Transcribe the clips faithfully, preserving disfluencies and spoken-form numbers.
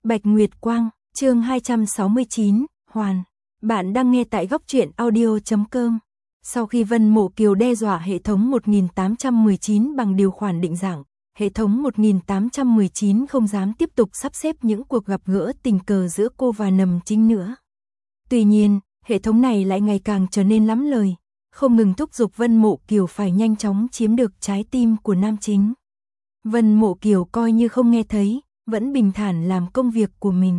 Bạch Nguyệt Quang, chương hai trăm sáu mươi chín, Hoàn. Bạn đang nghe tại góc truyện audio chấm com. Sau khi Vân Mộ Kiều đe dọa hệ thống một nghìn tám trăm mười chín bằng điều khoản định dạng, hệ thống một nghìn tám trăm mười chín không dám tiếp tục sắp xếp những cuộc gặp gỡ tình cờ giữa cô và Nầm Chính nữa. Tuy nhiên, hệ thống này lại ngày càng trở nên lắm lời, không ngừng thúc giục Vân Mộ Kiều phải nhanh chóng chiếm được trái tim của nam chính. Vân Mộ Kiều coi như không nghe thấy, vẫn bình thản làm công việc của mình.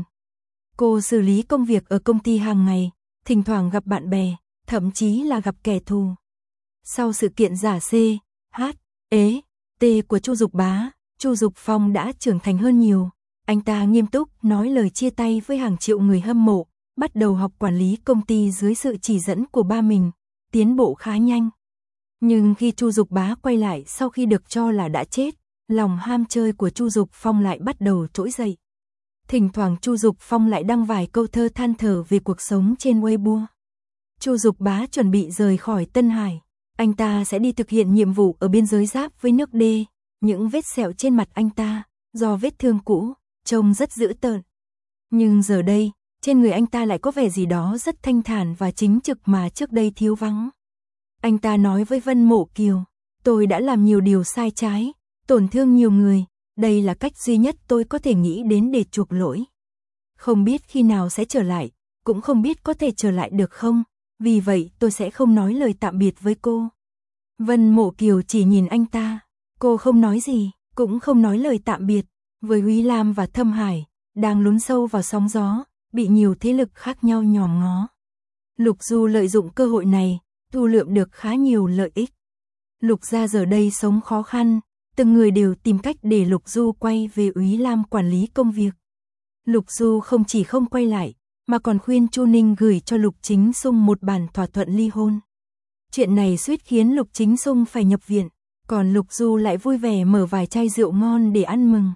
Cô xử lý công việc ở công ty hàng ngày, thỉnh thoảng gặp bạn bè, thậm chí là gặp kẻ thù. Sau sự kiện giả C, H, E, T của Chu Dục Bá, Chu Dục Phong đã trưởng thành hơn nhiều. Anh ta nghiêm túc nói lời chia tay với hàng triệu người hâm mộ, bắt đầu học quản lý công ty dưới sự chỉ dẫn của ba mình, tiến bộ khá nhanh. Nhưng khi Chu Dục Bá quay lại sau khi được cho là đã chết, lòng ham chơi của Chu Dục Phong lại bắt đầu trỗi dậy. Thỉnh thoảng Chu Dục Phong lại đăng vài câu thơ than thở về cuộc sống trên Weibo. Chu Dục Bá chuẩn bị rời khỏi Tân Hải, anh ta sẽ đi thực hiện nhiệm vụ ở biên giới giáp với nước D. Những vết sẹo trên mặt anh ta, do vết thương cũ, trông rất dữ tợn. Nhưng giờ đây, trên người anh ta lại có vẻ gì đó rất thanh thản và chính trực mà trước đây thiếu vắng. Anh ta nói với Vân Mộ Kiều, tôi đã làm nhiều điều sai trái, tổn thương nhiều người, đây là cách duy nhất tôi có thể nghĩ đến để chuộc lỗi. Không biết khi nào sẽ trở lại, cũng không biết có thể trở lại được không, vì vậy tôi sẽ không nói lời tạm biệt với cô. Vân Mộ Kiều chỉ nhìn anh ta, cô không nói gì, cũng không nói lời tạm biệt, với Úy Lam và Thâm Hải, đang lún sâu vào sóng gió, bị nhiều thế lực khác nhau nhòm ngó. Lục Du lợi dụng cơ hội này, thu lượm được khá nhiều lợi ích. Lục gia giờ đây sống khó khăn, từng người đều tìm cách để Lục Du quay về Úy Lam quản lý công việc. Lục Du không chỉ không quay lại, mà còn khuyên Chu Ninh gửi cho Lục Chính Xung một bản thỏa thuận ly hôn. Chuyện này suýt khiến Lục Chính Xung phải nhập viện, còn Lục Du lại vui vẻ mở vài chai rượu ngon để ăn mừng.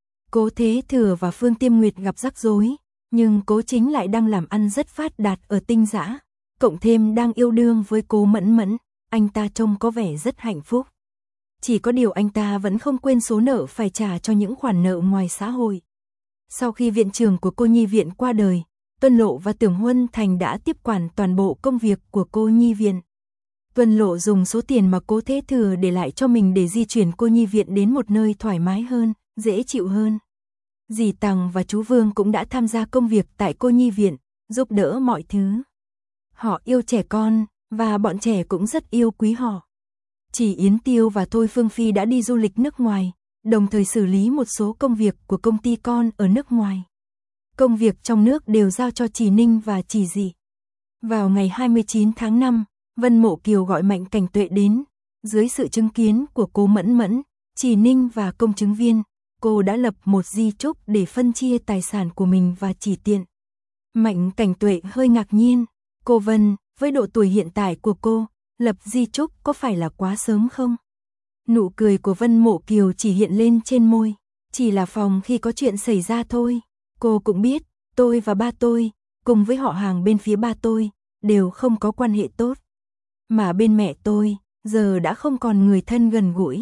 Cố Thế Thừa và Phương Tiêm Nguyệt gặp rắc rối, nhưng Cố Chính lại đang làm ăn rất phát đạt ở Tinh Dã, cộng thêm đang yêu đương với Cố Mẫn Mẫn, anh ta trông có vẻ rất hạnh phúc. Chỉ có điều anh ta vẫn không quên số nợ phải trả cho những khoản nợ ngoài xã hội. Sau khi viện trưởng của cô nhi viện qua đời, Tuân Lộ và Tưởng Huân Thành đã tiếp quản toàn bộ công việc của cô nhi viện. Tuân Lộ dùng số tiền mà Cố Thế Thừa để lại cho mình để di chuyển cô nhi viện đến một nơi thoải mái hơn, dễ chịu hơn. Dì Tằng và chú Vương cũng đã tham gia công việc tại cô nhi viện, giúp đỡ mọi thứ. Họ yêu trẻ con, và bọn trẻ cũng rất yêu quý họ. Chỉ Yến Tiêu và Thôi Phương Phi đã đi du lịch nước ngoài, đồng thời xử lý một số công việc của công ty con ở nước ngoài. Công việc trong nước đều giao cho Chỉ Ninh và Chỉ Dị. Vào ngày hai mươi chín tháng năm, Vân Mộ Kiều gọi Mạnh Cảnh Tuệ đến. Dưới sự chứng kiến của Cố Mẫn Mẫn, Chỉ Ninh và công chứng viên, cô đã lập một di chúc để phân chia tài sản của mình và Chỉ Tiện. Mạnh Cảnh Tuệ hơi ngạc nhiên, cô Vân, với độ tuổi hiện tại của cô, lập di chúc có phải là quá sớm không? Nụ cười của Vân Mộ Kiều chỉ hiện lên trên môi, chỉ là phòng khi có chuyện xảy ra thôi. Cô cũng biết, tôi và ba tôi, cùng với họ hàng bên phía ba tôi, đều không có quan hệ tốt. Mà bên mẹ tôi, giờ đã không còn người thân gần gũi.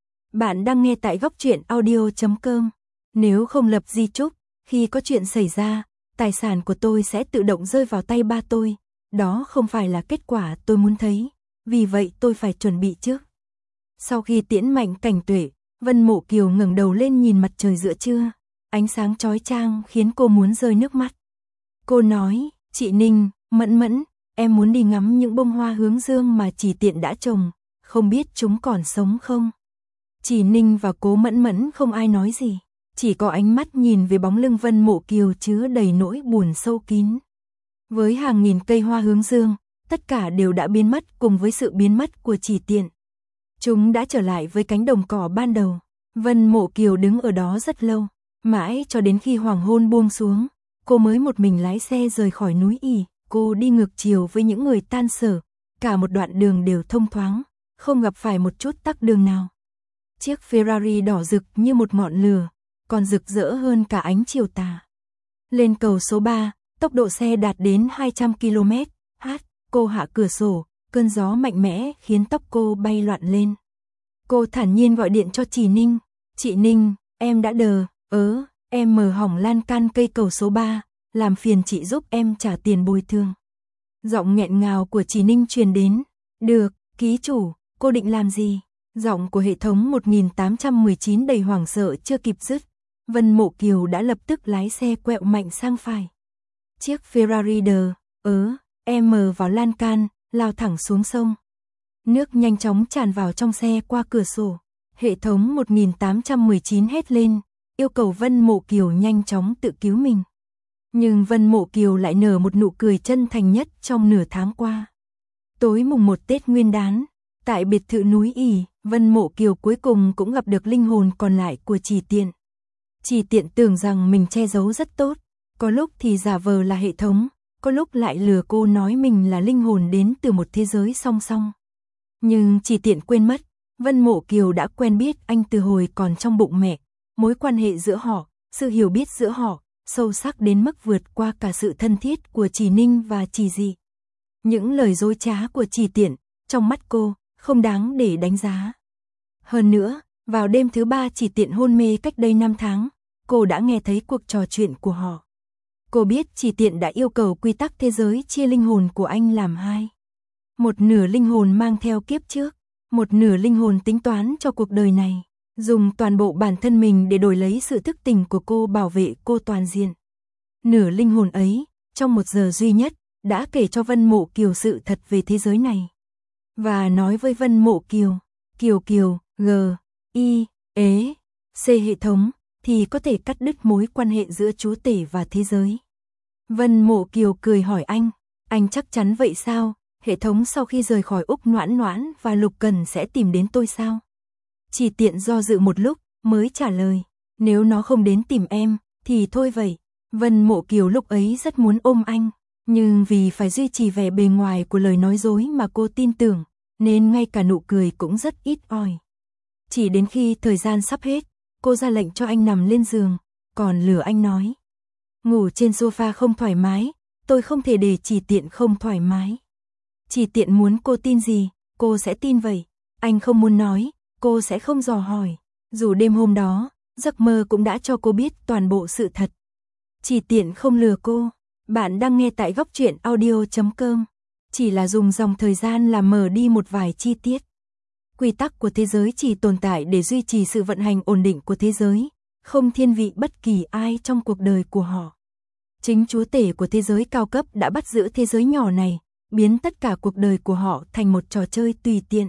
Bạn đang nghe tại góc truyện audio chấm com. Nếu không lập di chúc, khi có chuyện xảy ra, tài sản của tôi sẽ tự động rơi vào tay ba tôi. Đó không phải là kết quả tôi muốn thấy, vì vậy tôi phải chuẩn bị trước. Sau khi tiễn Mạnh Cảnh Tuệ, Vân Mộ Kiều ngẩng đầu lên nhìn mặt trời giữa trưa, ánh sáng chói chang khiến cô muốn rơi nước mắt. Cô nói, chị Ninh, Mẫn Mẫn, em muốn đi ngắm những bông hoa hướng dương mà Chỉ Tiện đã trồng, không biết chúng còn sống không? Chỉ Ninh và Cố Mẫn Mẫn không ai nói gì, chỉ có ánh mắt nhìn về bóng lưng Vân Mộ Kiều chứa đầy nỗi buồn sâu kín. Với hàng nghìn cây hoa hướng dương, tất cả đều đã biến mất cùng với sự biến mất của Chỉ Tiện. Chúng đã trở lại với cánh đồng cỏ ban đầu. Vân Mộ Kiều đứng ở đó rất lâu, mãi cho đến khi hoàng hôn buông xuống, cô mới một mình lái xe rời khỏi núi ỉ. Cô đi ngược chiều với những người tan sở, cả một đoạn đường đều thông thoáng, không gặp phải một chút tắc đường nào. Chiếc Ferrari đỏ rực như một ngọn lửa, còn rực rỡ hơn cả ánh chiều tà. Lên cầu số ba, tốc độ xe đạt đến hai trăm ki lô mét h, cô hạ cửa sổ, cơn gió mạnh mẽ khiến tóc cô bay loạn lên. Cô thản nhiên gọi điện cho chị Ninh, chị Ninh, em đã đờ, ớ, Em mở hỏng lan can cây cầu số ba, làm phiền chị giúp em trả tiền bồi thường. Giọng nghẹn ngào của chị Ninh truyền đến. Được, ký chủ, cô định làm gì? Giọng của hệ thống một nghìn tám trăm mười chín đầy hoảng sợ chưa kịp dứt. Vân Mộ Kiều đã lập tức lái xe quẹo mạnh sang phải. Chiếc Ferrari đờ, ớ, em mở vào lan can, lao thẳng xuống sông. Nước nhanh chóng tràn vào trong xe qua cửa sổ. Hệ thống một nghìn tám trăm mười chín hét lên, yêu cầu Vân Mộ Kiều nhanh chóng tự cứu mình. Nhưng Vân Mộ Kiều lại nở một nụ cười chân thành nhất trong nửa tháng qua. Tối mùng một Tết Nguyên đán, tại biệt thự núi ỉ, Vân Mộ Kiều cuối cùng cũng gặp được linh hồn còn lại của Chỉ Tiện. Chỉ Tiện tưởng rằng mình che giấu rất tốt, có lúc thì giả vờ là hệ thống, có lúc lại lừa cô nói mình là linh hồn đến từ một thế giới song song. Nhưng Chỉ Tiện quên mất, Vân Mộ Kiều đã quen biết anh từ hồi còn trong bụng mẹ, mối quan hệ giữa họ, sự hiểu biết giữa họ, sâu sắc đến mức vượt qua cả sự thân thiết của Chỉ Ninh và Chỉ Dị. Những lời dối trá của Chỉ Tiện, trong mắt cô, không đáng để đánh giá. Hơn nữa, vào đêm thứ ba Chỉ Tiện hôn mê cách đây năm tháng, cô đã nghe thấy cuộc trò chuyện của họ. Cô biết Chỉ Tiện đã yêu cầu quy tắc thế giới chia linh hồn của anh làm hai. Một nửa linh hồn mang theo kiếp trước, một nửa linh hồn tính toán cho cuộc đời này, dùng toàn bộ bản thân mình để đổi lấy sự thức tỉnh của cô, bảo vệ cô toàn diện. Nửa linh hồn ấy, trong một giờ duy nhất, đã kể cho Vân Mộ Kiều sự thật về thế giới này. Và nói với Vân Mộ Kiều, Kiều Kiều, G, I, ế, C hệ thống, thì có thể cắt đứt mối quan hệ giữa chúa tể và thế giới. Vân Mộ Kiều cười hỏi anh, anh chắc chắn vậy sao? Hệ thống sau khi rời khỏi Úc Noãn Noãn và Lục Cần sẽ tìm đến tôi sao? Chỉ Tiện do dự một lúc, mới trả lời, nếu nó không đến tìm em, thì thôi vậy. Vân Mộ Kiều lúc ấy rất muốn ôm anh, nhưng vì phải duy trì vẻ bề ngoài của lời nói dối mà cô tin tưởng, nên ngay cả nụ cười cũng rất ít ỏi. Chỉ đến khi thời gian sắp hết, cô ra lệnh cho anh nằm lên giường, còn lừa anh nói, ngủ trên sofa không thoải mái, tôi không thể để Chỉ Tiện không thoải mái. Chỉ Tiện muốn cô tin gì, cô sẽ tin vậy. Anh không muốn nói, cô sẽ không dò hỏi. Dù đêm hôm đó, giấc mơ cũng đã cho cô biết toàn bộ sự thật. Chỉ Tiện không lừa cô. Bạn đang nghe tại góc truyện audio chấm com. Chỉ là dùng dòng thời gian làm mờ đi một vài chi tiết. Quy tắc của thế giới chỉ tồn tại để duy trì sự vận hành ổn định của thế giới, không thiên vị bất kỳ ai trong cuộc đời của họ. Chính chúa tể của thế giới cao cấp đã bắt giữ thế giới nhỏ này, biến tất cả cuộc đời của họ thành một trò chơi tùy tiện.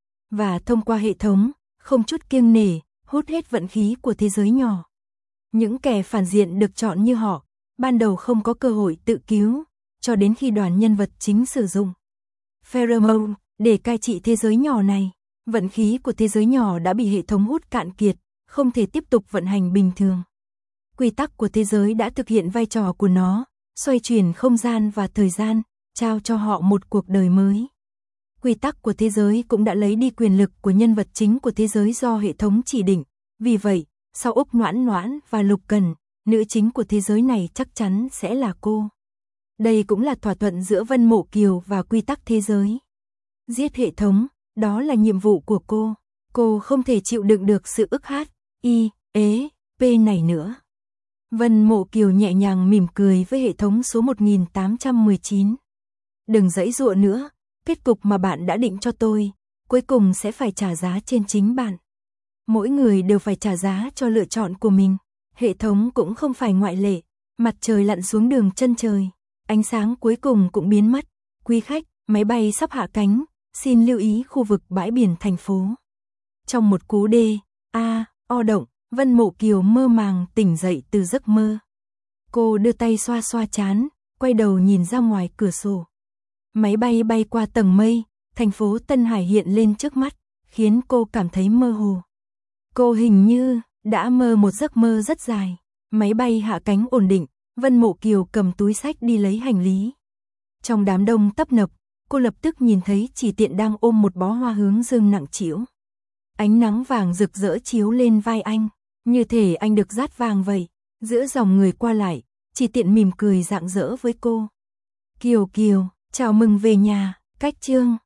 Và thông qua hệ thống, không chút kiêng nể, hút hết vận khí của thế giới nhỏ. Những kẻ phản diện được chọn như họ, ban đầu không có cơ hội tự cứu, cho đến khi đoàn nhân vật chính sử dụng pheromone để cai trị thế giới nhỏ này, vận khí của thế giới nhỏ đã bị hệ thống hút cạn kiệt, không thể tiếp tục vận hành bình thường. Quy tắc của thế giới đã thực hiện vai trò của nó, xoay chuyển không gian và thời gian, trao cho họ một cuộc đời mới. Quy tắc của thế giới cũng đã lấy đi quyền lực của nhân vật chính của thế giới do hệ thống chỉ định. Vì vậy, sau Úc Noãn Noãn và Lục Cần, nữ chính của thế giới này chắc chắn sẽ là cô. Đây cũng là thỏa thuận giữa Vân Mộ Kiều và quy tắc thế giới. Giết hệ thống, đó là nhiệm vụ của cô. Cô không thể chịu đựng được sự ức hát, y, ế, p này nữa. Vân Mộ Kiều nhẹ nhàng mỉm cười với hệ thống số một nghìn tám trăm mười chín. Đừng giãy giụa nữa, kết cục mà bạn đã định cho tôi, cuối cùng sẽ phải trả giá trên chính bạn. Mỗi người đều phải trả giá cho lựa chọn của mình, hệ thống cũng không phải ngoại lệ. Mặt trời lặn xuống đường chân trời, ánh sáng cuối cùng cũng biến mất. Quý khách, máy bay sắp hạ cánh, xin lưu ý khu vực bãi biển thành phố. Trong một cú đê, a, o động, Vân Mộ Kiều mơ màng tỉnh dậy từ giấc mơ. Cô đưa tay xoa xoa trán, quay đầu nhìn ra ngoài cửa sổ. Máy bay bay qua tầng mây, thành phố Tân Hải hiện lên trước mắt, khiến cô cảm thấy mơ hồ. Cô hình như đã mơ một giấc mơ rất dài. Máy bay hạ cánh ổn định, Vân Mộ Kiều cầm túi xách đi lấy hành lý. Trong đám đông tấp nập, cô lập tức nhìn thấy Chỉ Tiện đang ôm một bó hoa hướng dương nặng trĩu. Ánh nắng vàng rực rỡ chiếu lên vai anh, như thể anh được dát vàng vậy. Giữa dòng người qua lại, Chỉ Tiện mỉm cười rạng rỡ với cô. Kiều Kiều, chào mừng về nhà, cách chương.